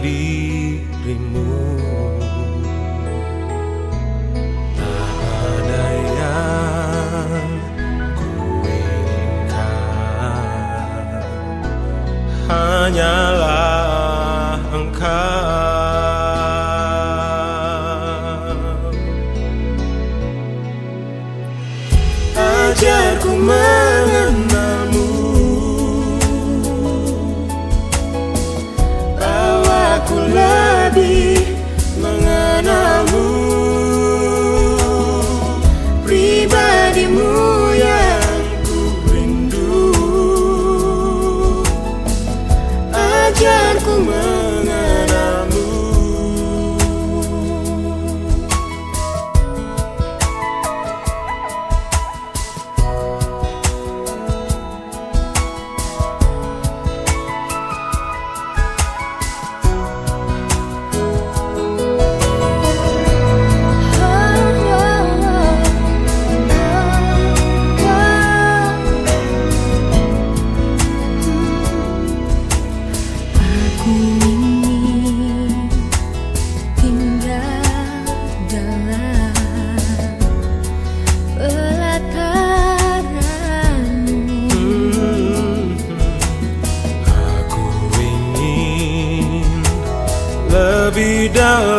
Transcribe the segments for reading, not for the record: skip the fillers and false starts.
dirimu. Tak ada yang ku inginkan, hanyalah engkau. Ajarku mengenalmu, bawaku lebih mengenalmu, pribadimu yang ku rindu. Ajarku mengenalmu. Lebih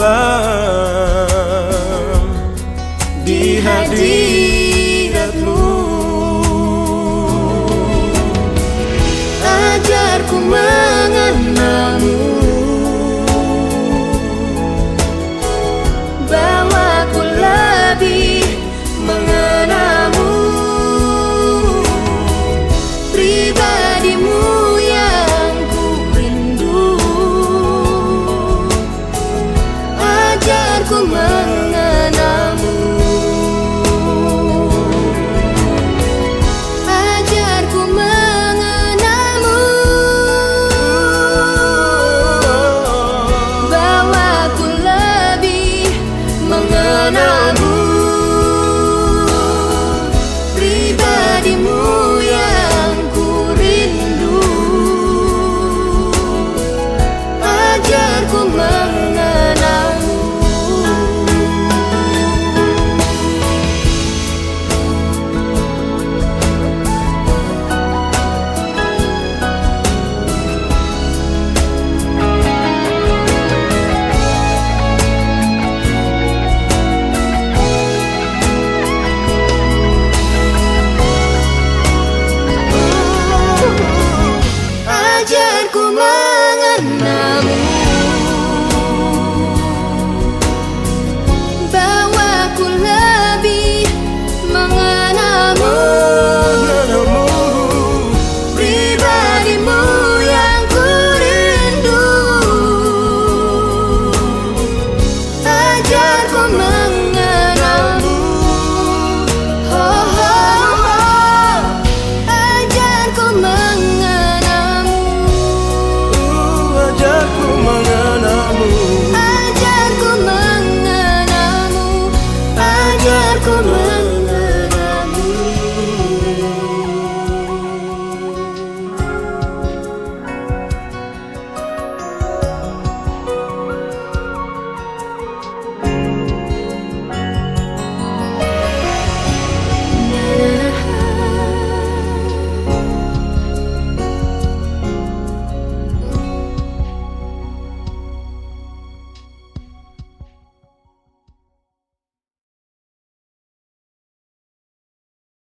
dalam di hadiratmu. Ajarku mengenalmu, bawaku lebih mengenalmu, pribadimu yang ku rindu. Ajarku mengenalmu. Ajarku mengenalmu, bawaku lebih mengenalmu, pribadimu yang ku rindu. Ajarku mengenalmu. Ajarku mengenalmu, bawaku lebih mengenalmu, pribadimu yang ku rindu. Ajarku mengenalmu, oh, oh, oh. Ajarku mengenalmu. Ajarku mengenalmu. Ajarku mengenalmu. Ajarku mengenalmu.